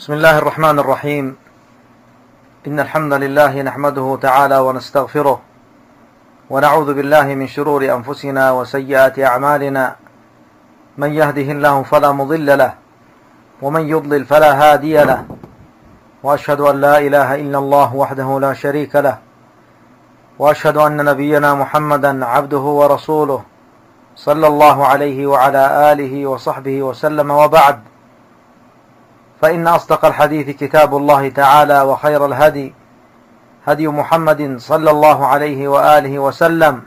بسم الله الرحمن الرحيم. إن الحمد لله نحمده تعالى ونستغفره ونعوذ بالله من شرور أنفسنا وسيئات أعمالنا، من يهده الله فلا مضل له ومن يضلل فلا هادي له، وأشهد أن لا إله إلا الله وحده لا شريك له، وأشهد أن نبينا محمدا عبده ورسوله صلى الله عليه وعلى آله وصحبه وسلم، وبعد، فإن أصدق الحديث كتاب الله تعالى، وخير الهدي هدي محمد صلى الله عليه وآله وسلم،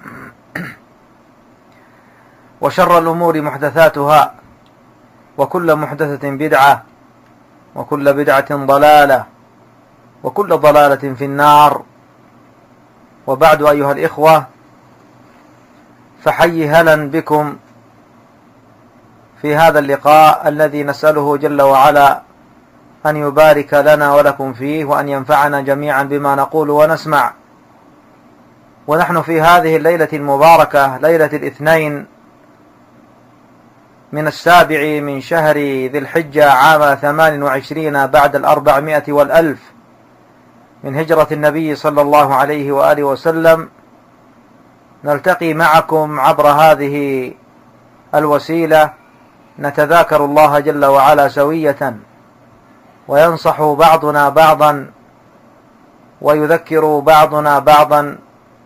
وشر الأمور محدثاتها، وكل محدثة بدعة، وكل بدعة ضلالة، وكل ضلالة في النار. وبعد، أيها الإخوة، فحي هلا بكم في هذا اللقاء الذي نسأله جل وعلا أن يبارك لنا ولكم فيه، وأن ينفعنا جميعا بما نقول ونسمع. ونحن في هذه الليلة المباركة، ليلة الاثنين من 7 من شهر ذي الحجة، عام 28 بعد 400 والألف من هجرة النبي صلى الله عليه وآله وسلم، نلتقي معكم عبر هذه الوسيلة، نتذاكر الله جل وعلا سوية، وينصح بعضنا بعضا، ويذكر بعضنا بعضا،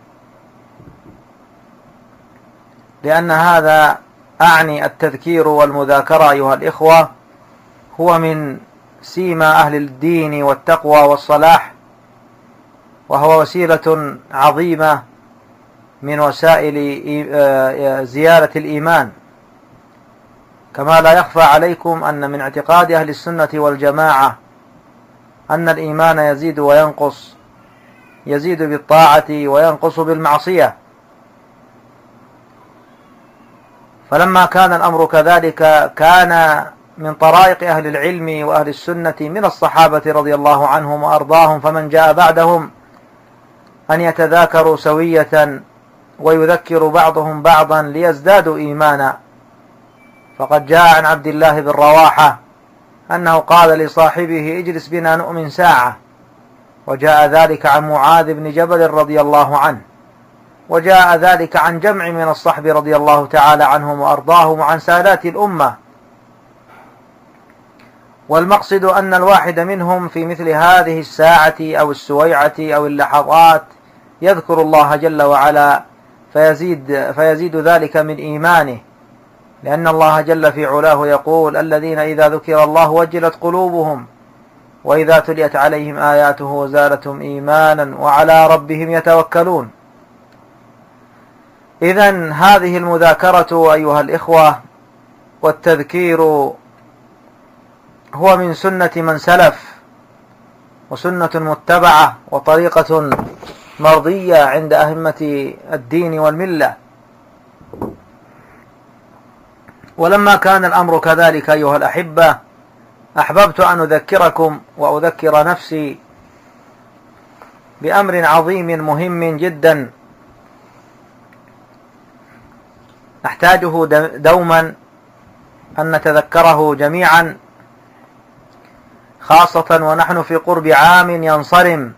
لأن هذا أعني التذكير والمذاكرة أيها الإخوة هو من سيما أهل الدين والتقوى والصلاح، وهو وسيلة عظيمة من وسائل زيادة الإيمان. كما لا يخفى عليكم أن من اعتقاد أهل السنة والجماعة أن الإيمان يزيد وينقص، يزيد بالطاعة وينقص بالمعصية. فلما كان الأمر كذلك، كان من طرائق أهل العلم وأهل السنة من الصحابة رضي الله عنهم وأرضاهم فمن جاء بعدهم أن يتذاكروا سوية، ويذكر بعضهم بعضا ليزدادوا إيمانا. فقد جاء عن عبد الله بن رواحة أنه قال لصاحبه: اجلس بنا نؤمن ساعة. وجاء ذلك عن معاذ بن جبل رضي الله عنه، وجاء ذلك عن جمع من الصحب رضي الله تعالى عنهم وأرضاهم، وعن سادات الأمة. والمقصد أن الواحد منهم في مثل هذه الساعة أو السويعة أو اللحظات يذكر الله جل وعلا، فيزيد ذلك من إيمانه، لأن الله جل في علاه يقول: الذين إذا ذكر الله وجلت قلوبهم وإذا تليت عليهم آياته زادتهم إيمانا وعلى ربهم يتوكلون. إذن هذه المذاكرة أيها الإخوة والتذكير هو من سنة من سلف، وسنة متبعة، وطريقة مرضية عند أئمة الدين والملة. ولما كان الأمر كذلك أيها الأحبة، أحببت أن أذكركم وأذكر نفسي بأمر عظيم مهم جدا نحتاجه دوما أن نتذكره جميعا، خاصة ونحن في قرب عام ينصرم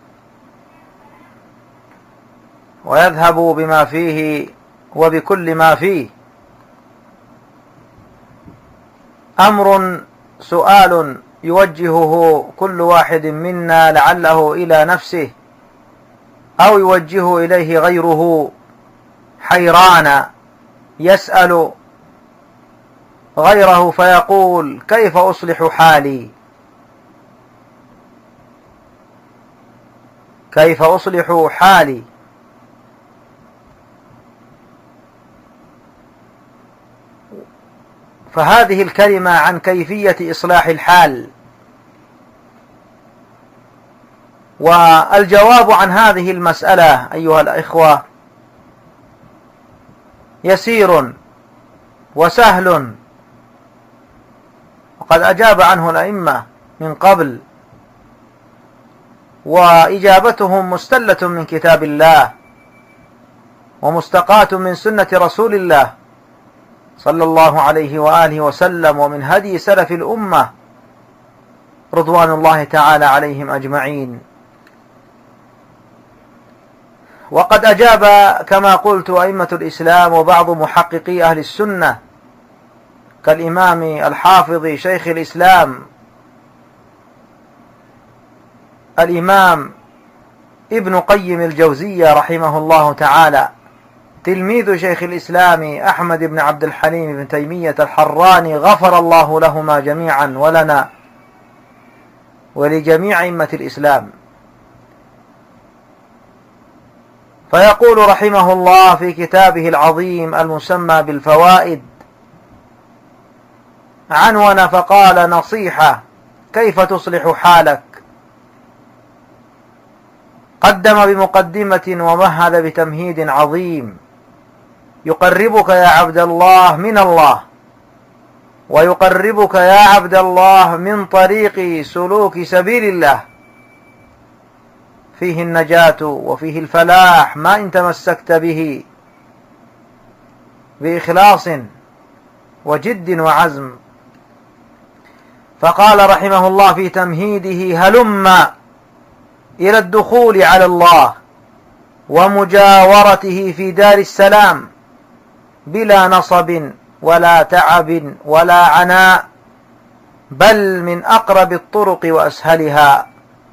ويذهب بما فيه وبكل ما فيه. أمر، سؤال يوجهه كل واحد منا لعله إلى نفسه، أو يوجهه إليه غيره، حيران يسأل غيره فيقول: كيف أصلح حالي؟ كيف أصلح حالي؟ فهذه الكلمة عن كيفية إصلاح الحال، والجواب عن هذه المسألة أيها الإخوة يسير وسهل، وقد أجاب عنه الأئمة من قبل، وإجابتهم مستلة من كتاب الله ومستقاة من سنة رسول الله صلى الله عليه وآله وسلم، ومن هدي سلف الأمة رضوان الله تعالى عليهم أجمعين. وقد أجاب كما قلت أئمة الإسلام وبعض محققي أهل السنة كالإمام الحافظ شيخ الإسلام الإمام ابن قيم الجوزية رحمه الله تعالى، تلميذ شيخ الإسلام أحمد بن عبد الحليم بن تيمية الحراني، غفر الله لهما جميعا ولنا ولجميع أئمة الإسلام. فيقول رحمه الله في كتابه العظيم المسمى بالفوائد، عنون فقال: نصيحة كيف تصلح حالك. قدم بمقدمة ومهد بتمهيد عظيم يقربك يا عبد الله من الله، ويقربك يا عبد الله من طريق سلوك سبيل الله، فيه النجاة وفيه الفلاح ما إن تمسكت به بإخلاص وجد وعزم. فقال رحمه الله في تمهيده: هلم إلى الدخول على الله ومجاورته في دار السلام بلا نصب ولا تعب ولا عناء، بل من أقرب الطرق وأسهلها.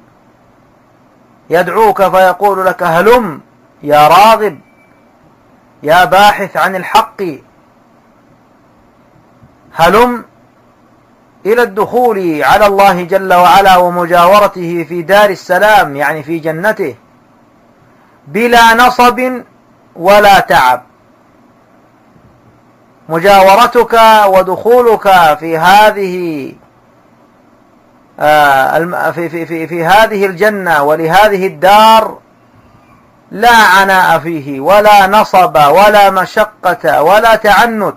يدعوك فيقول لك: هلم يا راغب يا باحث عن الحق، هلم إلى الدخول على الله جل وعلا ومجاورته في دار السلام، يعني في جنته، بلا نصب ولا تعب. مجاورتك ودخولك في هذه في هذه الجنة ولهذه الدار لا عناء فيه ولا نصب ولا مشقة ولا تعنت،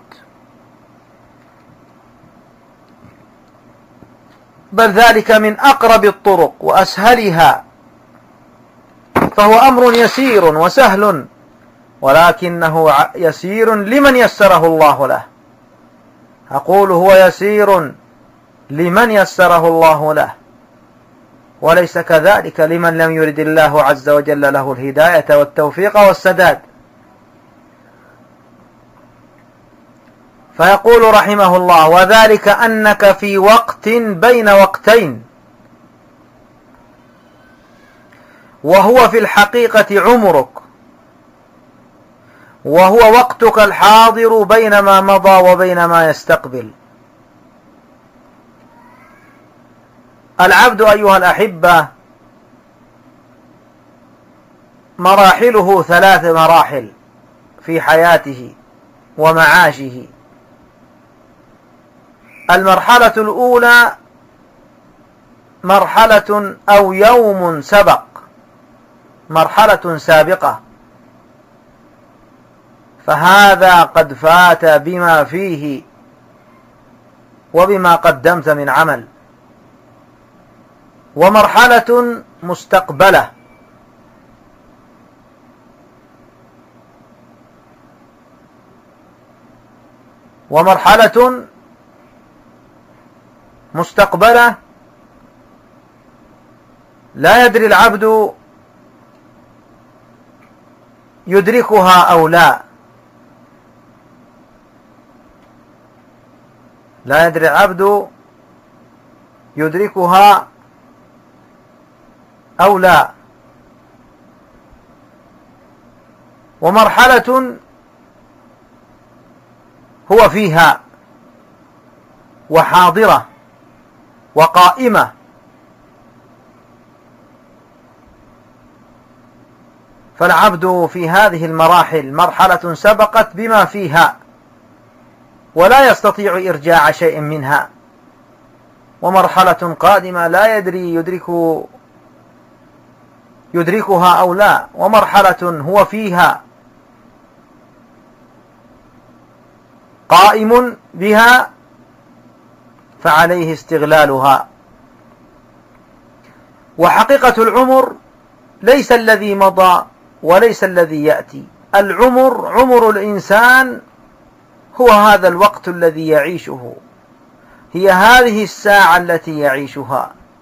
بل ذلك من أقرب الطرق وأسهلها، فهو أمر يسير وسهل، ولكنه يسير لمن يسره الله له. أقول هو يسير لمن يسره الله له، وليس كذلك لمن لم يرد الله عز وجل له الهداية والتوفيق والسداد. فيقول رحمه الله: وذلك أنك في وقت بين وقتين، وهو في الحقيقة عمرك، وهو وقتك الحاضر بين ما مضى وبين ما يستقبل. العبد أيها الأحبة مراحله 3 مراحل في حياته ومعاشه. المرحلة الأولى مرحلة أو يوم سبق، مرحلة سابقة، فهذا قد فات بما فيه وبما قدمت من عمل. ومرحلة مستقبلة، ومرحلة مستقبلة لا يدري العبد يدركها أو لا، لا يدري العبد يدركها أو لا. ومرحلة هو فيها وحاضرة وقائمة، فالعبد في هذه المراحل مرحلة سبقت بما فيها ولا يستطيع إرجاع شيء منها، ومرحلة قادمة لا يدري يدركها أو لا، ومرحلة هو فيها قائم بها فعليه استغلالها. وحقيقة العمر ليس الذي مضى وليس الذي يأتي، العمر عمر الإنسان هو هذا الوقت الذي يعيشه، هي هذه الساعة التي يعيشها،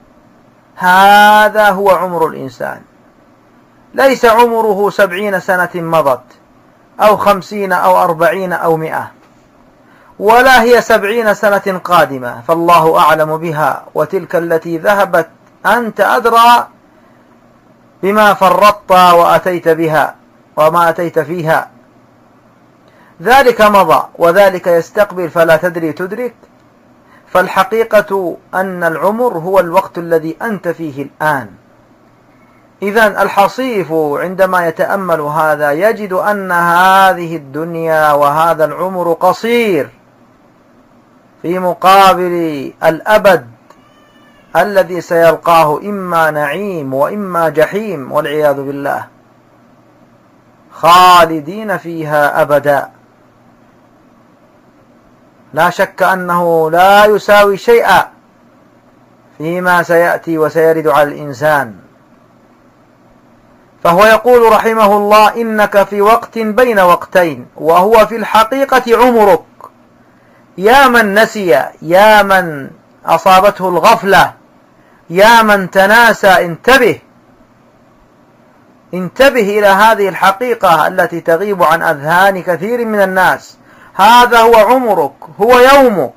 هذا هو عمر الإنسان، ليس عمره 70 سنة مضت أو 50 أو 40 أو 100، ولا هي 70 سنة قادمة، فالله أعلم بها، وتلك التي ذهبت أنت أدرى بما فرطت وأتيت بها وما أتيت فيها. ذلك مضى وذلك يستقبل فلا تدري تدرك. فالحقيقة أن العمر هو الوقت الذي أنت فيه الآن. إذن الحصيف عندما يتأمل هذا يجد أن هذه الدنيا وهذا العمر قصير في مقابل الأبد الذي سيلقاه إما نعيم وإما جحيم والعياذ بالله، خالدين فيها أبدا. لا شك أنه لا يساوي شيئا فيما سيأتي وسيرد على الإنسان. فهو يقول رحمه الله: إنك في وقت بين وقتين، وهو في الحقيقة عمرك. يا من نسي، يا من أصابته الغفلة، يا من تناسى، انتبه إلى هذه الحقيقة التي تغيب عن أذهان كثير من الناس. هذا هو عمرك، هو يومك.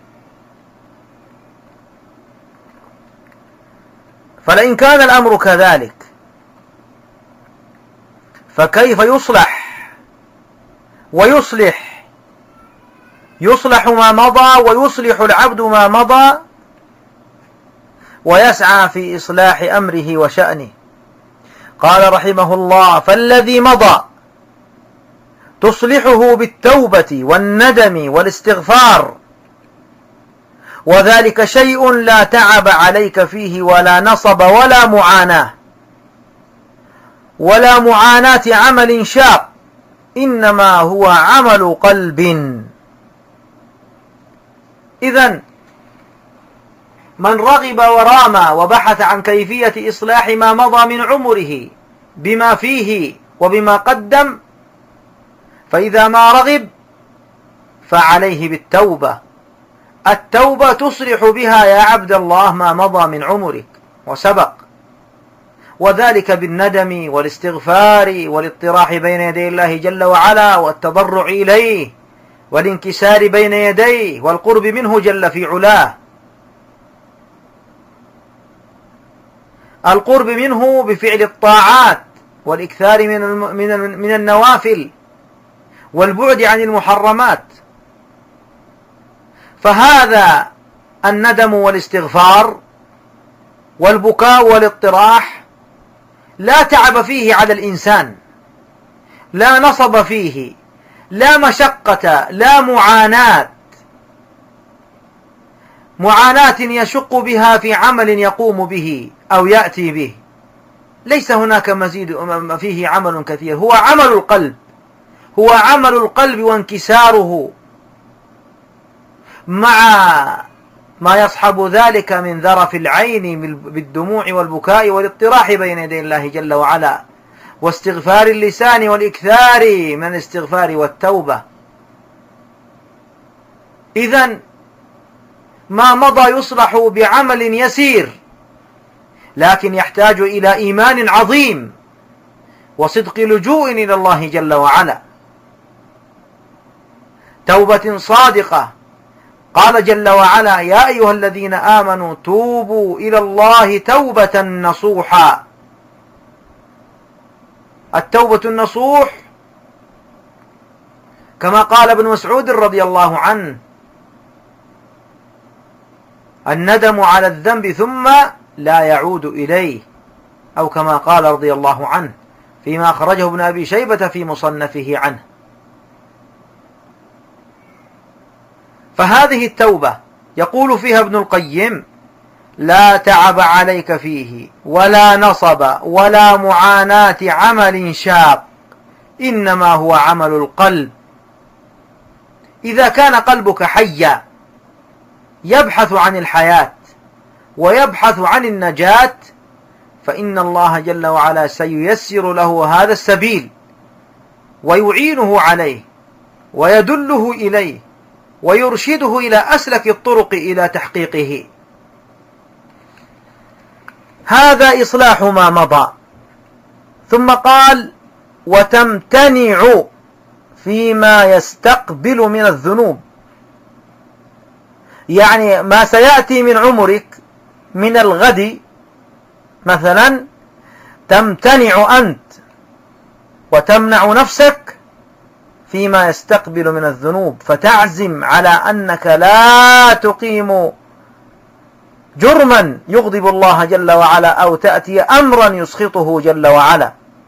فلئن كان الأمر كذلك فكيف يصلح ويصلح؟ يصلح ما مضى ويصلح العبد ما مضى ويسعى في إصلاح أمره وشأنه. قال رحمه الله: فالذي مضى تصلحه بالتوبة والندم والاستغفار، وذلك شيء لا تعب عليك فيه ولا نصب ولا معاناة عمل شاق، إنما هو عمل قلب. إذن من رغب ورام وبحث عن كيفية إصلاح ما مضى من عمره بما فيه وبما قدم، فإذا ما رغب فعليه بالتوبة. التوبة تصلح بها يا عبد الله ما مضى من عمرك وسبق، وذلك بالندم والاستغفار والاطراح بين يدي الله جل وعلا والتضرع إليه والانكسار بين يديه والقرب منه جل في علاه. القرب منه بفعل الطاعات والإكثار من النوافل والبعد عن المحرمات. فهذا الندم والاستغفار والبكاء والاطراح لا تعب فيه على الإنسان، لا نصب فيه، لا مشقة، لا معاناة يشق بها في عمل يقوم به أو يأتي به. ليس هناك مزيد فيه عمل كثير، هو عمل القلب، هو عمل القلب وانكساره مع ما يصحب ذلك من ذرف العين بالدموع والبكاء والاطراح بين يدي الله جل وعلا، واستغفار اللسان والإكثار من الاستغفار والتوبة. إذن ما مضى يصلح بعمل يسير، لكن يحتاج إلى إيمان عظيم وصدق لجوء إلى الله جل وعلا، توبة صادقة. قال جل وعلا: يا أيها الذين آمنوا توبوا إلى الله توبة نصوحا. التوبة النصوح كما قال ابن مسعود رضي الله عنه: الندم على الذنب ثم لا يعود إليه، أو كما قال رضي الله عنه فيما أخرجه ابن أبي شيبة في مصنفه عنه. فهذه التوبة يقول فيها ابن القيم: لا تعب عليك فيه ولا نصب ولا معاناة عمل شاق، إنما هو عمل القلب. إذا كان قلبك حيا يبحث عن الحياة ويبحث عن النجاة، فإن الله جل وعلا سييسر له هذا السبيل ويعينه عليه ويدله إليه ويرشده إلى أسلك الطرق إلى تحقيقه. هذا إصلاح ما مضى. ثم قال وتمتنع فيما يستقبل من الذنوب، يعني ما سيأتي من عمرك من الغد مثلا تمتنع أنت وتمنع نفسك فيما يستقبل من الذنوب، فتعزم على أنك لا تقيم جرما يغضب الله جل وعلا أو تأتي أمرا يسخطه جل وعلا.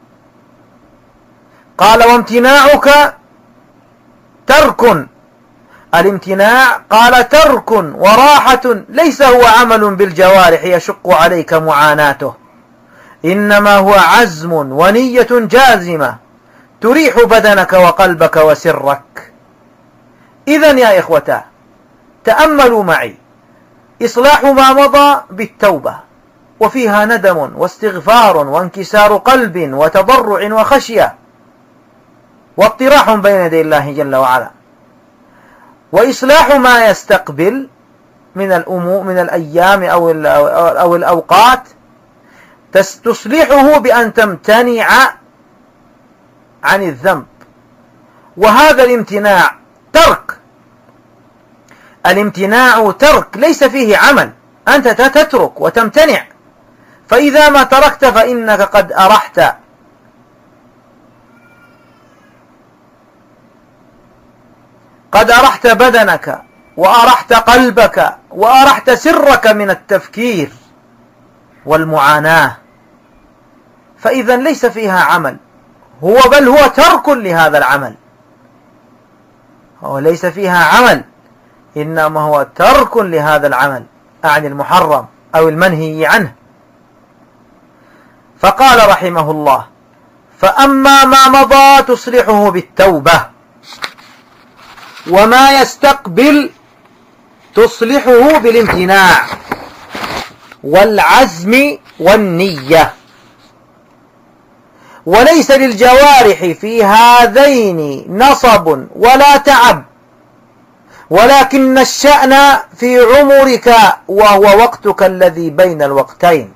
قال وامتناعك ترك، الامتناع قال ترك وراحة، ليس هو عمل بالجوارح يشق عليك معاناته، إنما هو عزم ونية جازمة تريح بدنك وقلبك وسرك. إذن يا إخوتا تأملوا معي، إصلاح ما مضى بالتوبة، وفيها ندم واستغفار وانكسار قلب وتضرع وخشية واطراح بين يدي الله جل وعلا. وإصلاح ما يستقبل من الأمور من الأيام أو الأوقات تصلحه بأن تمتنع عن الذنب، وهذا الامتناع ترك. الامتناع ترك ليس فيه عمل، أنت تترك وتمتنع، فإذا ما تركت فإنك قد أرحت بدنك وأرحت قلبك وأرحت سرك من التفكير والمعاناة، فإذا ليس فيها عمل، بل هو ترك لهذا العمل، هو ليس فيها عمل إنما هو ترك لهذا العمل، أعني المحرم أو المنهي عنه. فقال رحمه الله فأما ما مضى تصلحه بالتوبة، وما يستقبل تصلحه بالامتناع والعزم والنية. وليس للجوارح في هذين نصب ولا تعب، ولكن الشأن في عمرك وهو وقتك الذي بين الوقتين.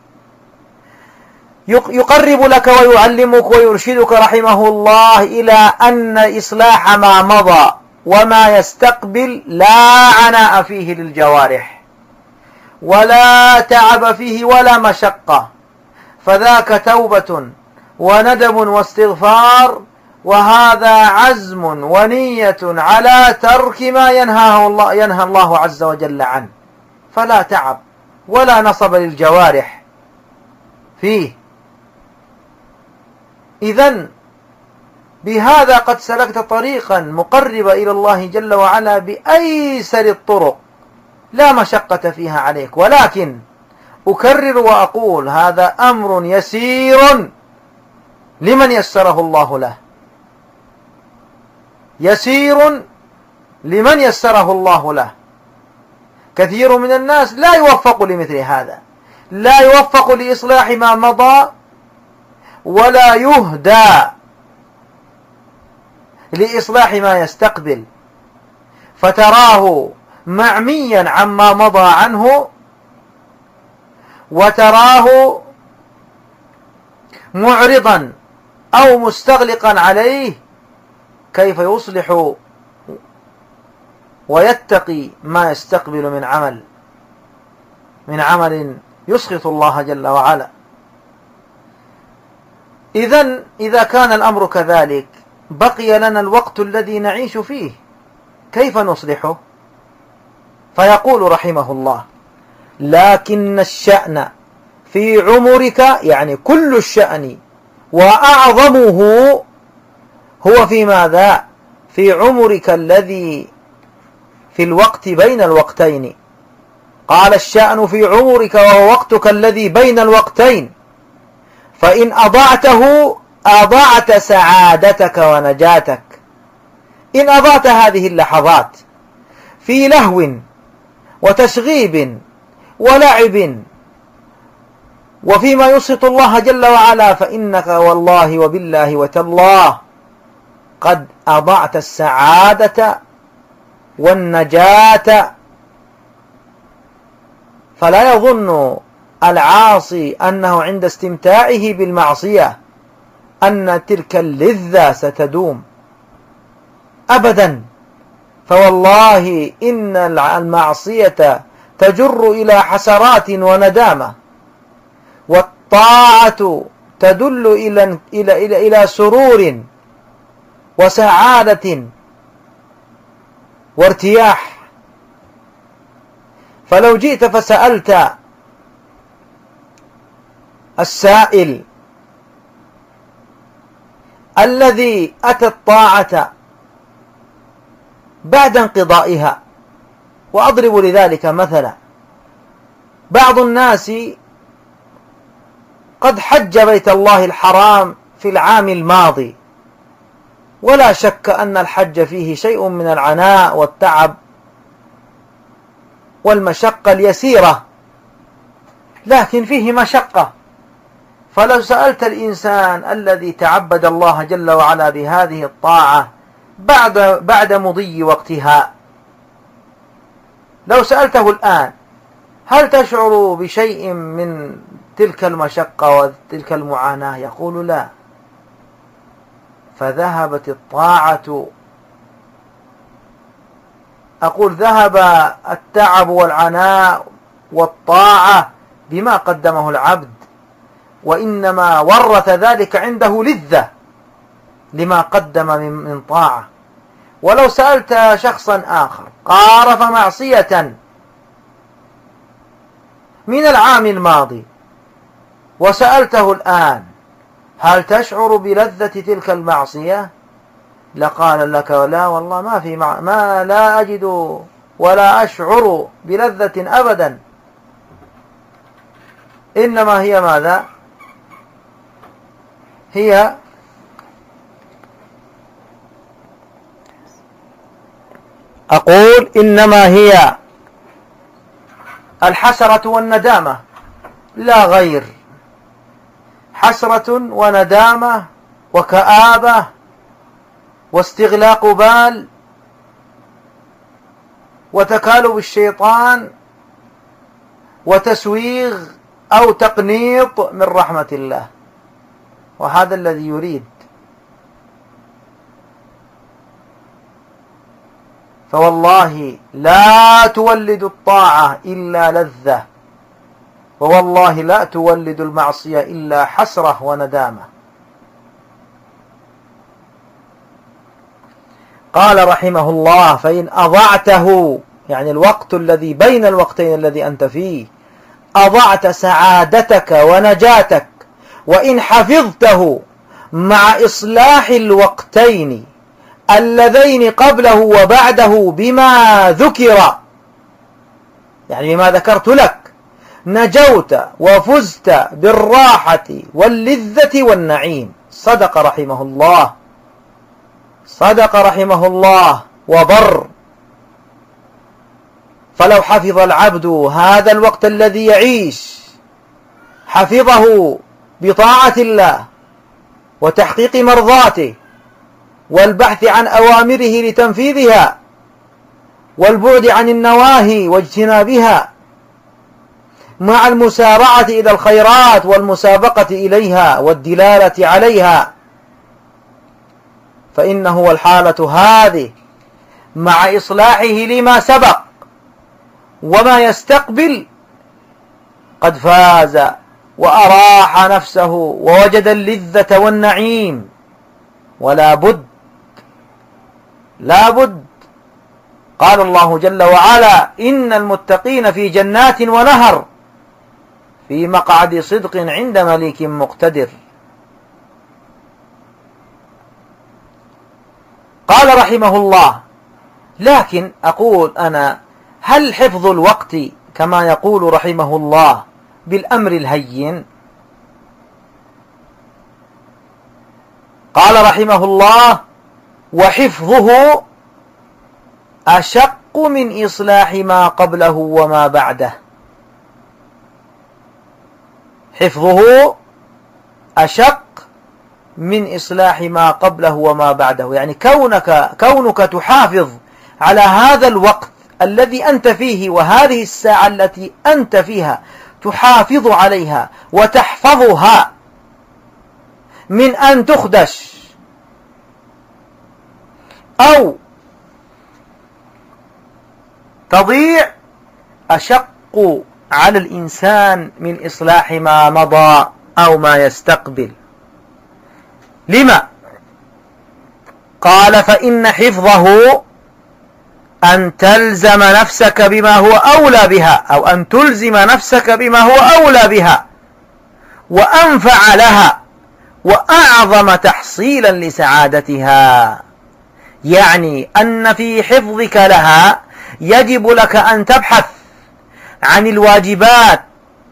يقرب لك ويعلمك ويرشدك رحمه الله إلى أن إصلاح ما مضى وما يستقبل لا عناء فيه للجوارح ولا تعب فيه ولا مشقة، فذاك توبة وندم واستغفار، وهذا عزم ونية على ترك ما ينهى الله عز وجل عنه، فلا تعب ولا نصب للجوارح فيه. إذن بهذا قد سلكت طريقا مقربا إلى الله جل وعلا بأيسر الطرق لا مشقة فيها عليك، ولكن أكرر وأقول هذا أمر يسير لمن يسره الله له، يسير لمن يسره الله له. كثير من الناس لا يوفق لمثل هذا، لا يوفق لإصلاح ما مضى ولا يهدى لإصلاح ما يستقبل، فتراه معميا عما مضى عنه، وتراه معرضا أو مستغلقا عليه كيف يصلح ويتقي ما يستقبل من عمل يسخط الله جل وعلا. إذن إذا كان الأمر كذلك بقي لنا الوقت الذي نعيش فيه، كيف نصلحه؟ فيقول رحمه الله لكن الشأن في عمرك، يعني كل الشأن وأعظمه هو في ماذا؟ في عمرك الذي في الوقت بين الوقتين. قال الشأن في عمرك وهو وقتك الذي بين الوقتين، فإن أضعته أضعت سعادتك ونجاتك. إن أضعت هذه اللحظات في لهو وتشغيب ولعب وفيما يسخط الله جل وعلا، فإنك والله وبالله وتالله قد أضعت السعادة والنجاة. فلا يظن العاصي أنه عند استمتاعه بالمعصية أن تلك اللذة ستدوم أبدا. فوالله إن المعصية تجر إلى حسرات وندامة، والطاعة تدل إلى سرور وسعادة وارتياح. فلو جئت فسألت السائل الذي أتى الطاعة بعد انقضائها، وأضرب لذلك مثلا، بعض الناس قد حج بيت الله الحرام في العام الماضي، ولا شك أن الحج فيه شيء من العناء والتعب والمشقة اليسيرة، لكن فيه مشقة. فلو سألت الإنسان الذي تعبد الله جل وعلا بهذه الطاعة بعد مضي وقتها، لو سألته الآن هل تشعر بشيء من تلك المشقة وتلك المعاناة؟ يقول لا. فذهبت الطاعة، أقول ذهب التعب والعناء والطاعة بما قدمه العبد، وإنما ورث ذلك عنده لذة لما قدم من طاعة. ولو سألت شخصا آخر قارف معصية من العام الماضي وسألته الآن هل تشعر بلذة تلك المعصية؟ لقال لك لا والله ما لا أجد ولا أشعر بلذة أبدا. إنما هي ماذا؟ هي أقول إنما هي الحسرة والندامة لا غير. حسرة وندامة وكآبة واستغلاق بال وتكالب الشيطان وتسويغ أو تقنيط من رحمة الله، وهذا الذي يريد. فوالله لا تولد الطاعة إلا لذة، ووالله لا تولد المعصية إلا حسرة وندامة. قال رحمه الله: فإن أضعته، يعني الوقت الذي بين الوقتين الذي أنت فيه، أضعت سعادتك ونجاتك. وإن حفظته مع إصلاح الوقتين اللذين قبله وبعده بما ذكر، يعني بما ذكرت لك، نجوت وفزت بالراحة واللذة والنعيم. صدق رحمه الله، صدق رحمه الله وبر. فلو حفظ العبد هذا الوقت الذي يعيش، حفظه بطاعة الله وتحقيق مرضاته والبحث عن أوامره لتنفيذها والبعد عن النواهي واجتنابها، مع المسارعة إلى الخيرات والمسابقة إليها والدلالة عليها، فإنه والحالة هذه مع إصلاحه لما سبق وما يستقبل قد فاز وأراح نفسه ووجد اللذة والنعيم. ولا بد، لا بد، قال الله جل وعلا: إن المتقين في جنات ونهر في مقعد صدق عند مليك مقتدر. قال رحمه الله: لكن أقول أنا، هل حفظ الوقت كما يقول رحمه الله بالأمر الهين؟ قال رحمه الله: وحفظه أشق من إصلاح ما قبله وما بعده. حفظه أشق من إصلاح ما قبله وما بعده، يعني كونك تحافظ على هذا الوقت الذي أنت فيه وهذه الساعة التي أنت فيها، تحافظ عليها وتحفظها من أن تخدش أو تضيع أشق على الإنسان من إصلاح ما مضى أو ما يستقبل. لما؟ قال: فإن حفظه أن تلزم نفسك بما هو أولى بها، أو أن تلزم نفسك بما هو أولى بها وأنفع لها وأعظم تحصيلا لسعادتها. يعني أن في حفظك لها يجب لك أن تبحث عن الواجبات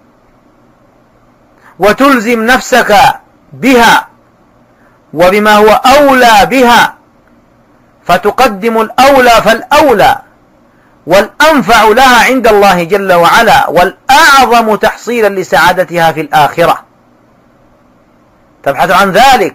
وتلزم نفسك بها وبما هو أولى بها، فتقدم الأولى فالأولى والأنفع لها عند الله جل وعلا والأعظم تحصيلا لسعادتها في الآخرة. تبحث عن ذلك،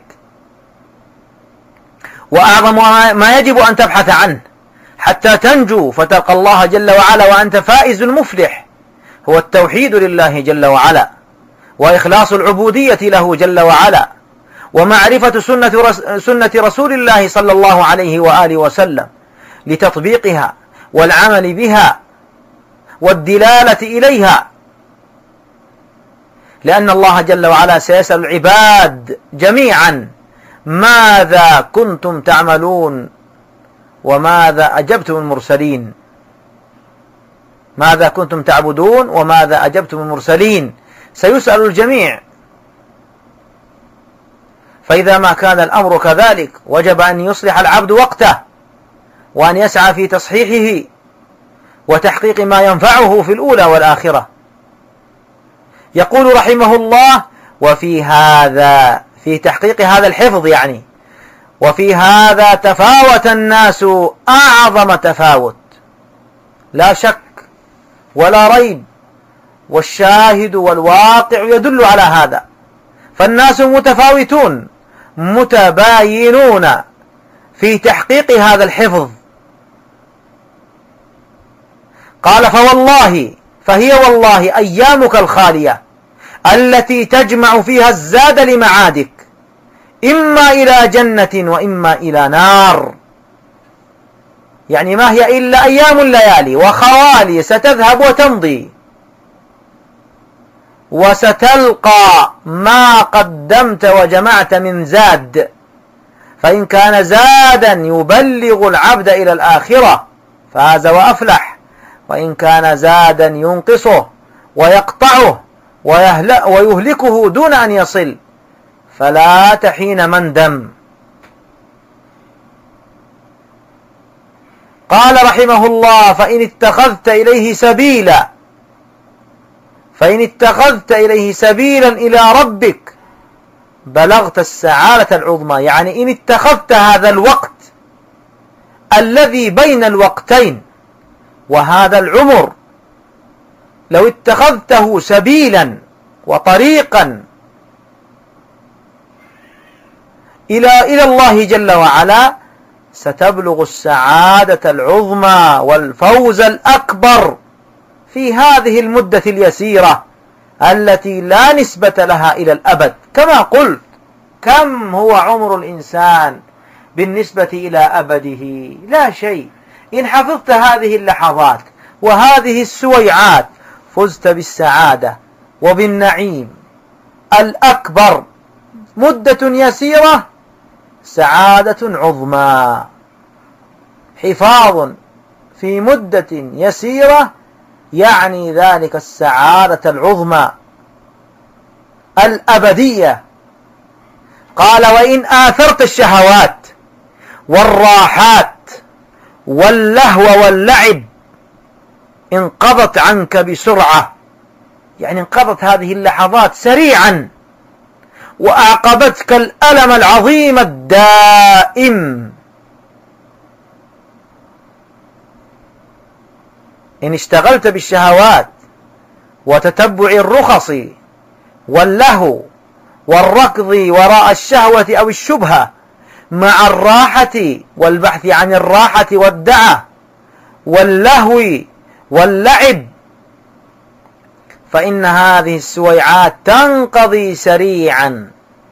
وأعظم ما يجب أن تبحث عنه حتى تنجو فتلقى الله جل وعلا وأنت فائز مفلح، هو التوحيد لله جل وعلا، وإخلاص العبودية له جل وعلا، ومعرفة سنة رسول الله صلى الله عليه وآله وسلم لتطبيقها والعمل بها والدلالة إليها، لأن الله جل وعلا سيسأل العباد جميعا: ماذا كنتم تعملون وماذا أجبتم المرسلين؟ ماذا كنتم تعبدون وماذا أجبتم المرسلين؟ سيسأل الجميع. فإذا ما كان الأمر كذلك وجب أن يصلح العبد وقته وأن يسعى في تصحيحه وتحقيق ما ينفعه في الأولى والآخرة. يقول رحمه الله: وفي هذا، في تحقيق هذا الحفظ يعني، وفي هذا تفاوت الناس أعظم تفاوت، لا شك ولا ريب، والشاهد والواقع يدل على هذا. فالناس متفاوتون متباينون في تحقيق هذا الحفظ. قال: فهي والله أيامك الخالية التي تجمع فيها الزاد لمعادك، إما إلى جنة وإما إلى نار. يعني ما هي إلا أيام الليالي وخوالي ستذهب وتمضي، وستلقى ما قدمت وجمعت من زاد، فإن كان زادا يبلغ العبد إلى الآخرة فاز وأفلح، وإن كان زادا ينقصه ويقطعه ويهلكه دون أن يصل فلا تحين مندم. قال رحمه الله: فإن اتخذت إليه سبيلا إلى ربك بلغت السعادة العظمى. يعني إن اتخذت هذا الوقت الذي بين الوقتين وهذا العمر، لو اتخذته سبيلا وطريقا إلى الله جل وعلا ستبلغ السعادة العظمى والفوز الأكبر في هذه المدة اليسيرة التي لا نسبة لها إلى الأبد. كما قلت: كم هو عمر الإنسان بالنسبة إلى أبده؟ لا شيء. إن حفظت هذه اللحظات وهذه السويعات فزت بالسعادة وبالنعيم الأكبر. مدة يسيرة سعادة عظمى. حفاظ في مدة يسيرة يعني ذلك السعادة العظمى الأبدية. قال: وإن آثرت الشهوات والراحات واللهو واللعب انقضت عنك بسرعة. يعني انقضت هذه اللحظات سريعا، وأعقبتك الألم العظيم الدائم. إن اشتغلت بالشهوات وتتبع الرخص واللهو والركض وراء الشهوة أو الشبهة مع الراحة والبحث عن الراحة والدعة واللهو واللعب، فإن هذه السويعات تنقضي سريعا،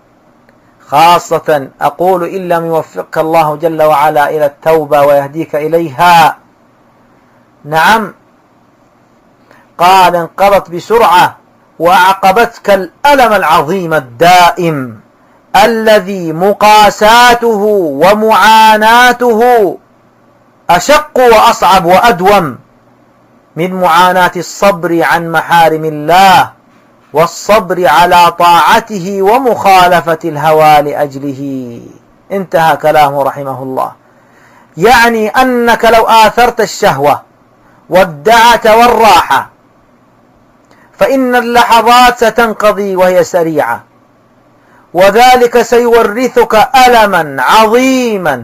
خاصة أقول إن لم يوفقك الله جل وعلا إلى التوبة ويهديك إليها. نعم، قال انقضت بسرعة وأعقبتك الألم العظيم الدائم الذي مقاساته ومعاناته أشق وأصعب وأدوم من معاناة الصبر عن محارم الله والصبر على طاعته ومخالفة الهوى لأجله. انتهى كلامه رحمه الله. يعني أنك لو آثرت الشهوة والدعة والراحة فإن اللحظات ستنقضي وهي سريعة، وذلك سيورثك ألما عظيما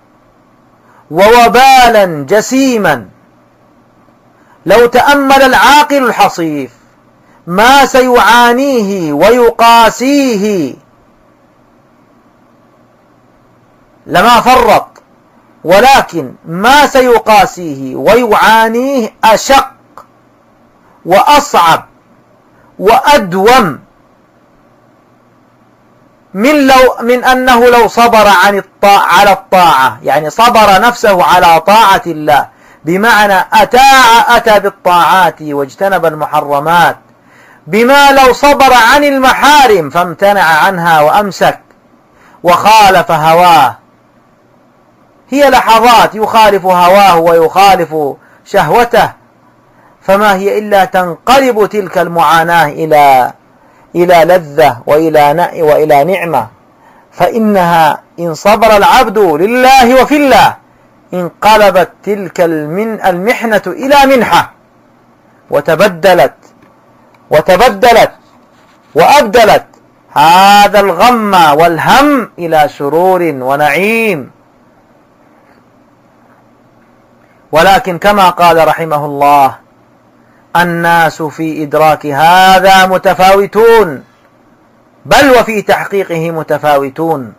ووبالا جسيما. لو تأمل العاقل الحصيف ما سيعانيه ويقاسيه لما فرط، ولكن ما سيقاسيه ويعانيه أشق وأصعب وأدوم من أنه لو صبر على الطاعة، يعني صبر نفسه على طاعة الله، بمعنى أتى بالطاعات واجتنب المحرمات، بما لو صبر عن المحارم فامتنع عنها وأمسك وخالف هواه. هي لحظات يخالف هواه ويخالف شهوته، فما هي إلا تنقلب تلك المعاناة إلى لذة وإلى نعمة. فإنها إن صبر العبد لله وفي الله انقلبت تلك المحنة إلى منحة، وتبدلت وأبدلت هذا الغم والهم إلى سرور ونعيم. ولكن كما قال رحمه الله: الناس في إدراك هذا متفاوتون، بل وفي تحقيقه متفاوتون.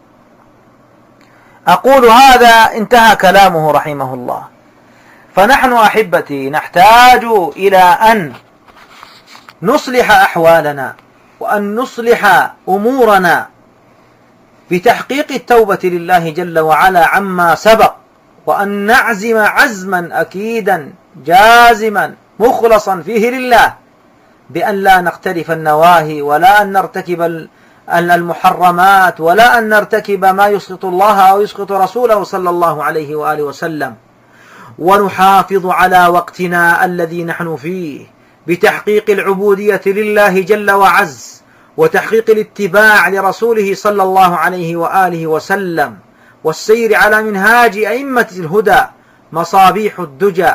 أقول هذا انتهى كلامه رحمه الله. فنحن أحبتي نحتاج إلى أن نصلح أحوالنا وأن نصلح أمورنا بتحقيق التوبة لله جل وعلا عما سبق، وأن نعزم عزما أكيدا جازما مخلصا فيه لله، بأن لا نقترف النواهي، ولا أن نرتكب المحرمات، ولا أن نرتكب ما يسخط الله أو يسخط رسوله صلى الله عليه وآله وسلم، ونحافظ على وقتنا الذي نحن فيه بتحقيق العبودية لله جل وعز، وتحقيق الاتباع لرسوله صلى الله عليه وآله وسلم، والسير على منهاج أئمة الهدى مصابيح الدجى.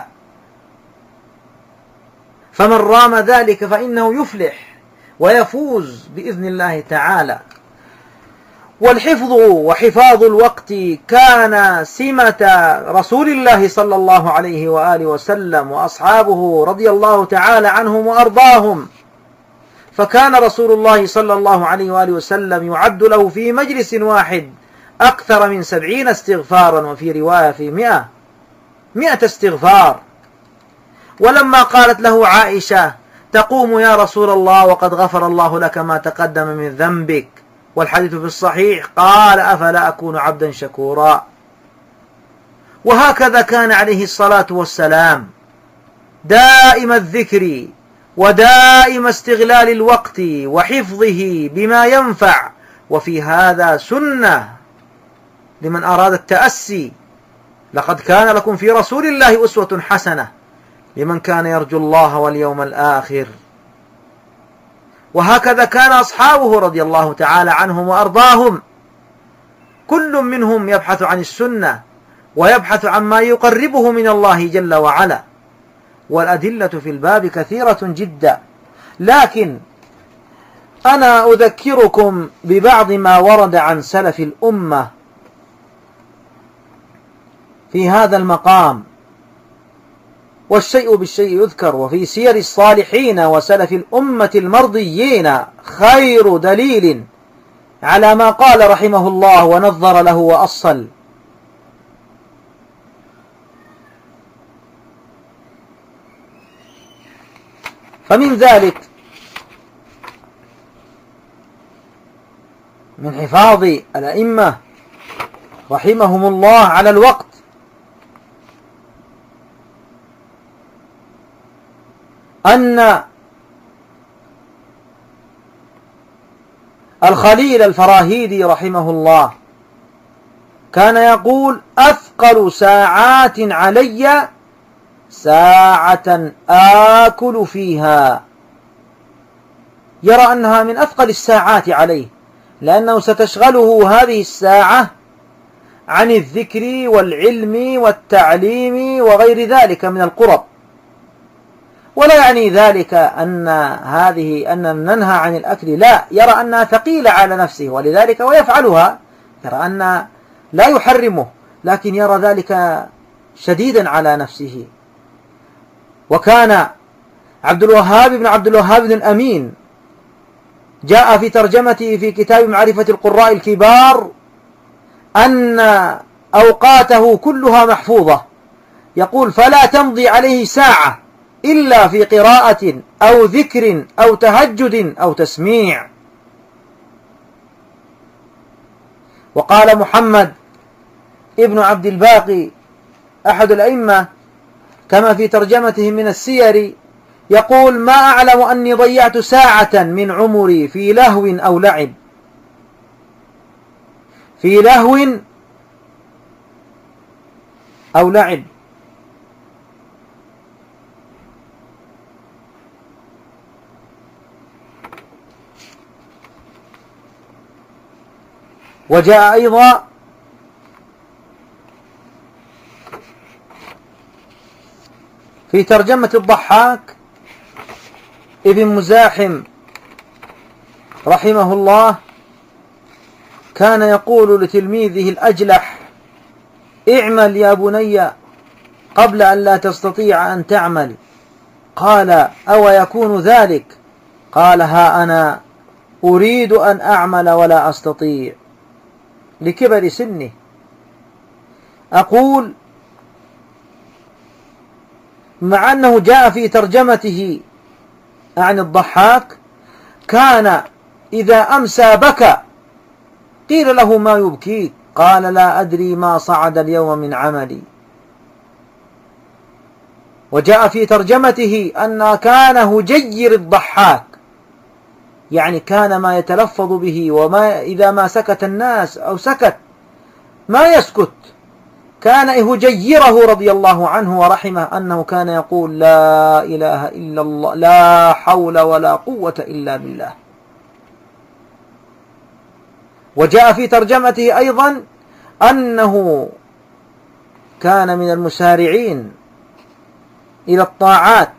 فمن رام ذلك فإنه يفلح ويفوز بإذن الله تعالى. والحفظ وحفاظ الوقت كان سمة رسول الله صلى الله عليه وآله وسلم وأصحابه رضي الله تعالى عنهم وأرضاهم. فكان رسول الله صلى الله عليه وآله وسلم يعد له في مجلس واحد أكثر من 70 استغفارا، وفي رواية في 100 استغفار. ولما قالت له عائشة: تقوم يا رسول الله وقد غفر الله لك ما تقدم من ذنبك، والحديث في الصحيح، قال: أفلا أكون عبدا شكورا. وهكذا كان عليه الصلاة والسلام دائم الذكر ودائم استغلال الوقت وحفظه بما ينفع. وفي هذا سنة لمن أراد التأسي: لقد كان لكم في رسول الله أسوة حسنة لمن كان يرجو الله واليوم الآخر. وهكذا كان أصحابه رضي الله تعالى عنهم وأرضاهم، كل منهم يبحث عن السنة ويبحث عن ما يقربه من الله جل وعلا. والأدلة في الباب كثيرة جدا، لكن أنا أذكركم ببعض ما ورد عن سلف الأمة في هذا المقام. والشيء بالشيء يذكر، وفي سير الصالحين وسلف الأمة المرضيين خير دليل على ما قال رحمه الله ونظر له وأصل. فمن ذلك من حفاظ الأئمة رحمهم الله على الوقت أن الخليل الفراهيدي رحمه الله كان يقول: أثقل ساعات علي ساعة آكل فيها. يرى أنها من أثقل الساعات عليه، لأنه ستشغله هذه الساعة عن الذكر والعلم والتعليم وغير ذلك من القرب. ولا يعني ذلك أن ننهى عن الأكل، لا، يرى أنها ثقيلة على نفسه ولذلك ويفعلها، يرى أن لا يحرمه، لكن يرى ذلك شديدا على نفسه. وكان عبد الوهاب بن الأمين جاء في ترجمته في كتاب معرفة القراء الكبار أن أوقاته كلها محفوظة، يقول: فلا تمضي عليه ساعة إلا في قراءة أو ذكر أو تهجد أو تسميع. وقال محمد ابن عبد الباقي أحد الأئمة كما في ترجمته من السير، يقول: ما أعلم أني ضيعت ساعة من عمري في لهو أو لعب، في لهو أو لعب. وجاء أيضا في ترجمة الضحاك ابن مزاحم رحمه الله كان يقول لتلميذه الأجلح: اعمل يا بني قبل أن لا تستطيع أن تعمل. قال: أو يكون ذلك؟ قال: ها أنا أريد أن أعمل ولا أستطيع لكبر سنه. أقول: مع أنه جاء في ترجمته عن الضحاك كان إذا أمسى بكى، قيل له: ما يبكيك؟ قال: لا أدري ما صعد اليوم من عملي. وجاء في ترجمته أن كان هجير الضحاك، يعني كان ما يتلفظ به وما إذا ما سكت الناس أو سكت ما يسكت، كان هجيره رضي الله عنه ورحمه أنه كان يقول: لا إله إلا الله، لا حول ولا قوة إلا بالله. وجاء في ترجمته أيضا أنه كان من المسارعين إلى الطاعات.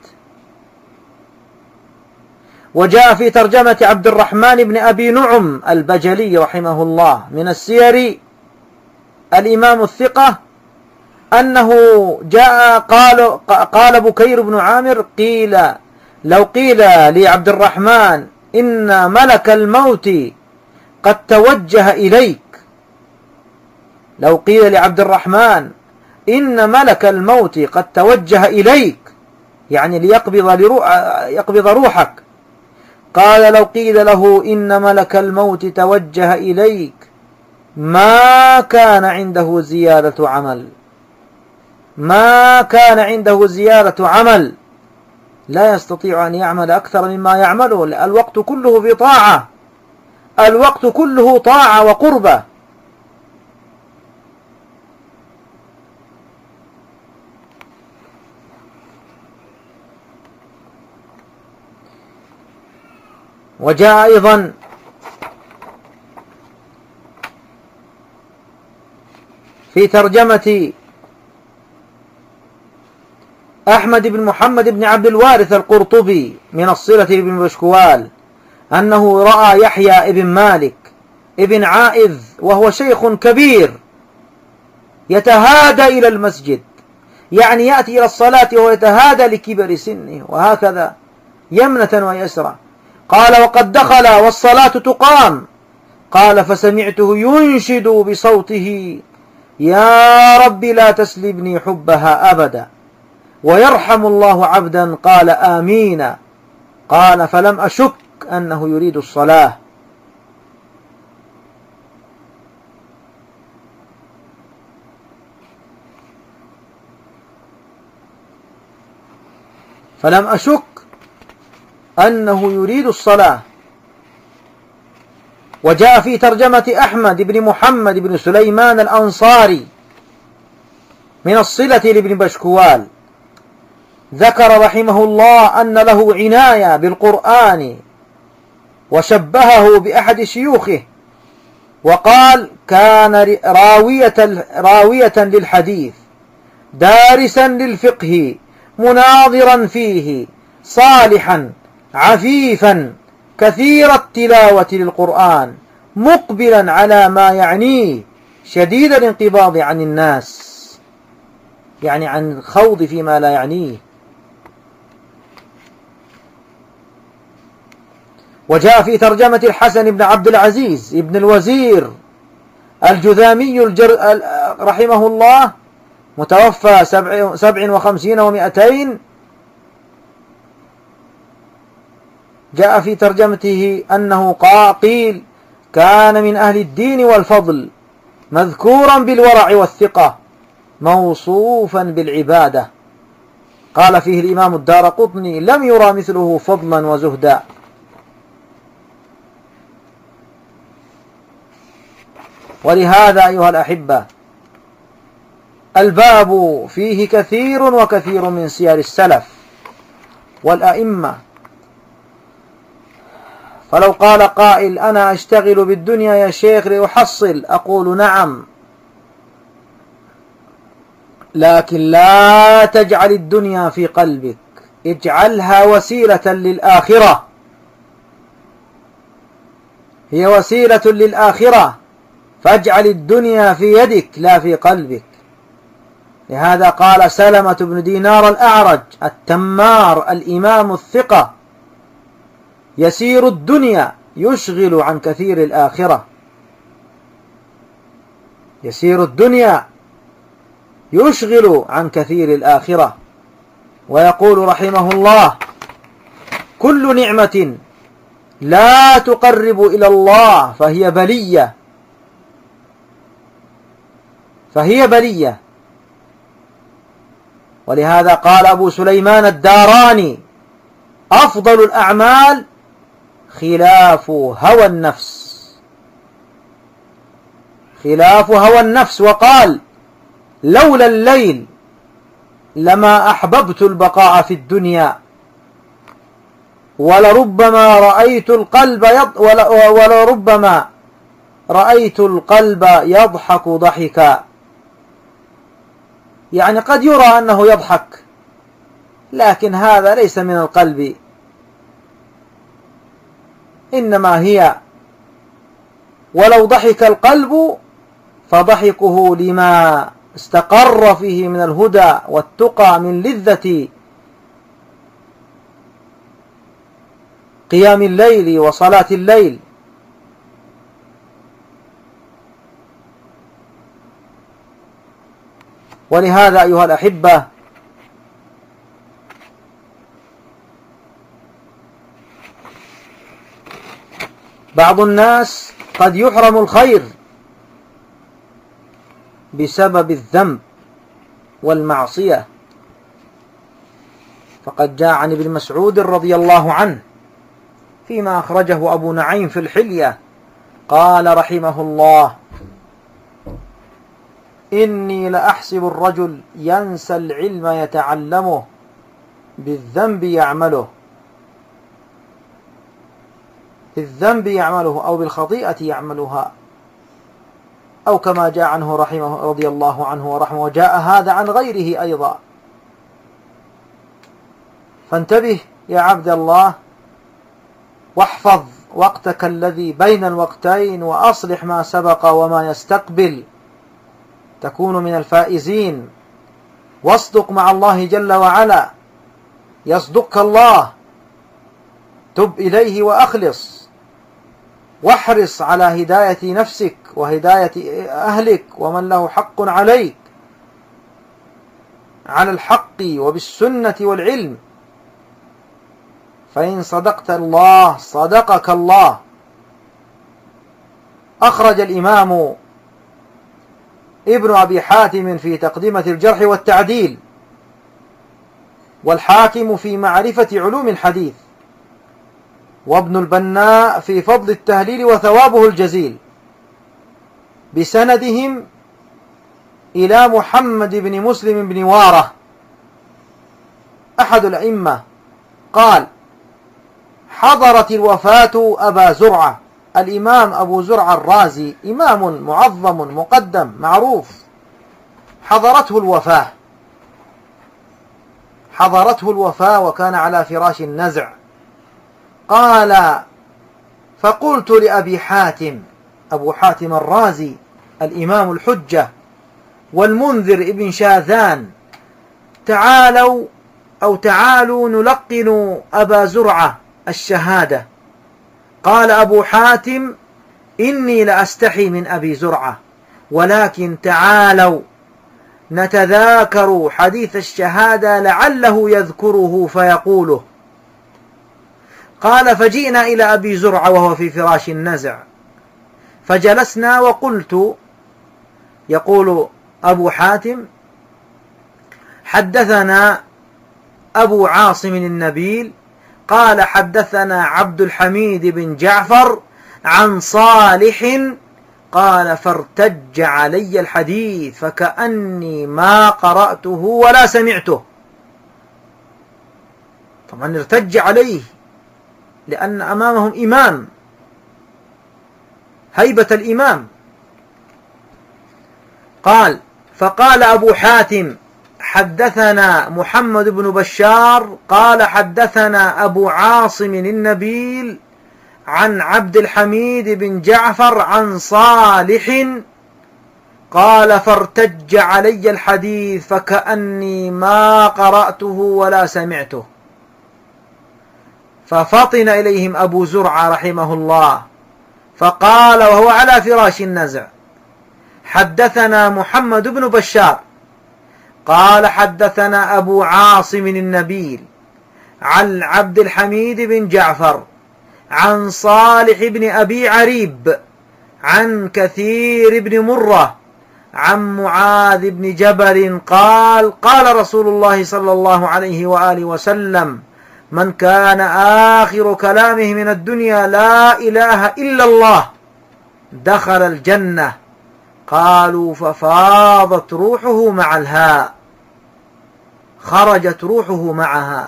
وجاء في ترجمة عبد الرحمن بن أبي نعم البجلي رحمه الله من السير الإمام الثقة أنه جاء قال بكير بن عامر: لو قيل لعبد الرحمن إن ملك الموت قد توجه إليك، لو قيل لعبد الرحمن إن ملك الموت قد توجه إليك، يعني ليقبض روحك، قال: لو قيل له إن ملك الموت توجه إليك ما كان عنده زيادة عمل، ما كان عنده زيادة عمل، لا يستطيع أن يعمل أكثر مما يعمله. الوقت كله في طاعة، الوقت كله طاعة وقربة. وجاء أيضا في ترجمة أحمد بن محمد بن عبد الوارث القرطبي من الصلة بن بشكوال أنه رأى يحيى بن مالك ابن عائذ وهو شيخ كبير يتهادى إلى المسجد، يعني يأتي إلى الصلاة وهو يتهادى لكبر سنه، وهكذا يمنة ويسرى. قال: وقد دخل والصلاة تقام. قال: فسمعته ينشد بصوته: يا رب لا تسلبني حبها أبدا، ويرحم الله عبدا قال آمين. قال فلم أشك أنه يريد الصلاة. فلم أشك أنه يريد الصلاة. وجاء في ترجمة أحمد بن محمد بن سليمان الأنصاري من الصلة لابن بشكوال، ذكر رحمه الله أن له عناية بالقرآن، وشبهه بأحد شيوخه وقال كان راوية للحديث، دارسا للفقه، مناظرا فيه، صالحا عفيفا، كثير التلاوة للقرآن، مقبلا على ما يعنيه، شديد الانقباض عن الناس، يعني عن الخوض فيما لا يعنيه. وجاء في ترجمة الحسن بن عبد العزيز ابن الوزير الجذامي رحمه الله، متوفى 57 و200، جاء في ترجمته أنه قيل كان من أهل الدين والفضل، مذكورا بالورع والثقة، موصوفا بالعبادة. قال فيه الإمام الدارقطني لم يرى مثله فضلا وزهدا. ولهذا أيها الأحبة الباب فيه كثير وكثير من سير السلف والأئمة. فلو قال قائل أنا أشتغل بالدنيا يا شيخ لأحصل، أقول نعم، لكن لا تجعل الدنيا في قلبك، اجعلها وسيلة للآخرة، هي وسيلة للآخرة، فاجعل الدنيا في يدك لا في قلبك. لهذا قال سلمة بن دينار الأعرج التمار الإمام الثقة يسير الدنيا يشغل عن كثير الآخرة، يسير الدنيا يشغل عن كثير الآخرة. ويقول رحمه الله كل نعمة لا تقرب إلى الله فهي بلية، فهي بلية. ولهذا قال أبو سليمان الداراني أفضل الأعمال خلاف هوى النفس، خلاف هوى النفس. وقال لولا الليل لما أحببت البقاء في الدنيا، ولربما رأيت القلب يضحك ضحكا. يعني قد يرى أنه يضحك، لكن هذا ليس من القلب، إنما هي، ولو ضحك القلب فضحكه لما استقر فيه من الهدى والتقى من لذة قيام الليل وصلاة الليل. ولهذا أيها الأحبة بعض الناس قد يحرم الخير بسبب الذنب والمعصية. فقد جاء عن ابن مسعود رضي الله عنه فيما أخرجه أبو نعيم في الحلية قال رحمه الله إني لأحسب الرجل ينسى العلم يتعلمه بالذنب يعمله، بالذنب يعمله أو بالخطيئة يعملها، أو كما جاء عنه رحمه رضي الله عنه ورحمه. وجاء هذا عن غيره أيضا. فانتبه يا عبد الله، واحفظ وقتك الذي بين الوقتين، وأصلح ما سبق وما يستقبل، تكون من الفائزين. واصدق مع الله جل وعلا يصدقك الله، تب إليه وأخلص، واحرص على هداية نفسك وهداية أهلك ومن له حق عليك على الحق وبالسنة والعلم، فإن صدقت الله صدقك الله. أخرج الإمام ابن أبي حاتم في تقدمة الجرح والتعديل، والحاكم في معرفة علوم الحديث، وابن البناء في فضل التهليل وثوابه الجزيل، بسندهم إلى محمد بن مسلم بن وارة أحد الأئمة قال: حضرت الوفاة أبا زرعة. الإمام أبو زرعة الرازي إمام معظم مقدم معروف، حضرته الوفاة وكان على فراش النزع. قال: فقلت لأبي حاتم، أبو حاتم الرازي الإمام الحجة والمنذر ابن شاذان، تعالوا نلقن أبا زرعة الشهادة. قال أبو حاتم: إني لأستحي من أبي زرعة، ولكن تعالوا نتذاكر حديث الشهادة لعله يذكره فيقوله. قال: فجئنا إلى أبي زرعة وهو في فراش النزع، فجلسنا وقلت، يقول أبو حاتم: حدثنا أبو عاصم النبيل قال: حدثنا عبد الحميد بن جعفر عن صالح قال: فارتج علي الحديث فكأني ما قرأته ولا سمعته. طبعا ارتج عليه لأن أمامهم إمام، هيبة الإمام. فقال أبو حاتم: حدثنا محمد بن بشار قال: حدثنا أبو عاصم النبيل عن عبد الحميد بن جعفر عن صالح قال: فارتج علي الحديث فكأني ما قرأته ولا سمعته. ففطن إليهم أبو زرعة رحمه الله فقال وهو على فراش النزع: حدثنا محمد بن بشار قال: حدثنا أبو عاصم النبيل عن عبد الحميد بن جعفر عن صالح بن أبي عريب عن كثير بن مرة عن معاذ بن جبل قال: قال رسول الله صلى الله عليه وآله وسلم: من كان آخر كلامه من الدنيا لا إله إلا الله دخل الجنة. قالوا: ففاضت روحه مع الهاء، خرجت روحه معها.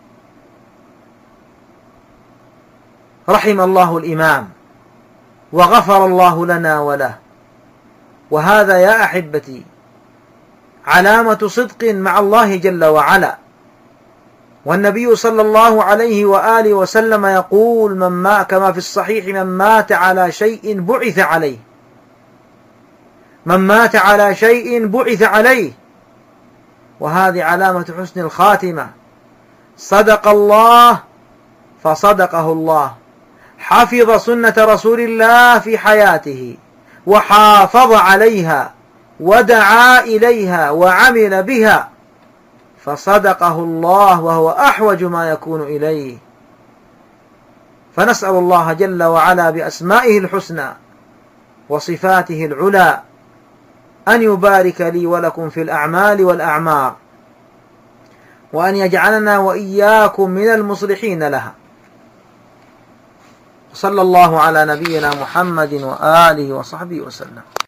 رحم الله الإمام وغفر الله لنا وله. وهذا يا أحبتي علامة صدق مع الله جل وعلا. والنبي صلى الله عليه وآله وسلم يقول: كما في الصحيح: من مات على شيء بعث عليه، من مات على شيء بعث عليه. وهذه علامة حسن الخاتمة. صدق الله فصدقه الله، حفظ سنة رسول الله في حياته وحافظ عليها ودعا إليها وعمل بها، فصدقه الله وهو أحوج ما يكون إليه. فنسأل الله جل وعلا بأسمائه الحسنى وصفاته العلى أن يبارك لي ولكم في الأعمال والأعمار، وأن يجعلنا وإياكم من المصلحين لها. صلى الله على نبينا محمد وآله وصحبه وسلم.